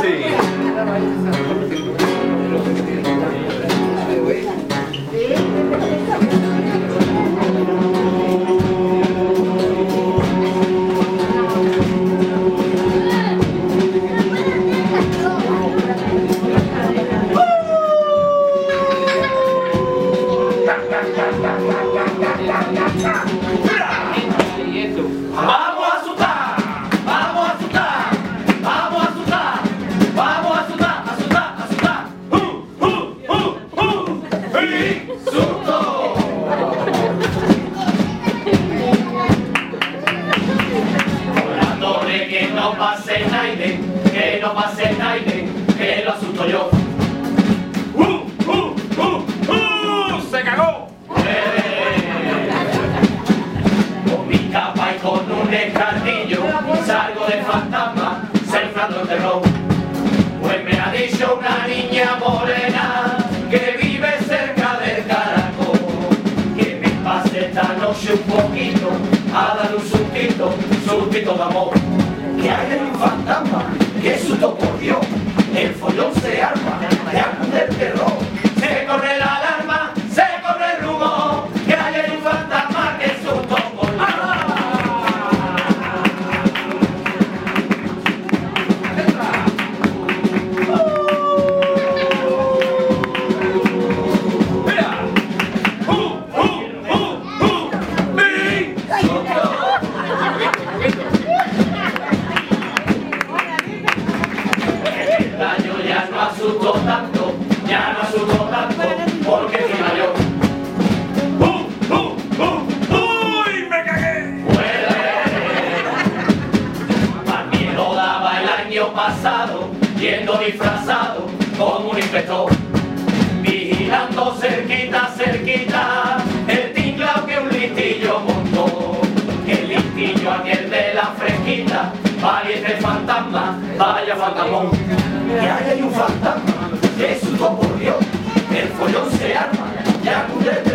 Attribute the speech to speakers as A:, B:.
A: sí.
B: Vamos a asustar, vamos a asustar, vamos a asustar, vamos a asustar, asustar, asustar. ¡Susto! Por la torre que no pase nadie, que no pase nadie, que lo asusto yo.
A: ¡Se cagó!
B: Con mi capa y con un escardillo salgo de fantasma, sembrando el terror. Pues me ha dicho una niña morena que vive cerca del caracol, que me pase esta noche un poquito a dar un sustito de amor. Que hay un fantasma, que susto por Dios, el follón se arma, de acude el terror. Se corre la alarma, se corre el rumor, que hay un fantasma, que susto por Dios. Yo ya no asusto tanto, porque soy mayor.
A: ¡Uy! ¡Me cagué!
B: Más miedo daba el año pasado, yendo disfrazado como un inspector, vigilando cerquita, cerquita, el tinglao que un listillo montó. El listillo aquel de la fresquita, valiente fantasma, vaya fantasmón. Que hay un fantasma, que susto por Dios, el follón se arma, ya acude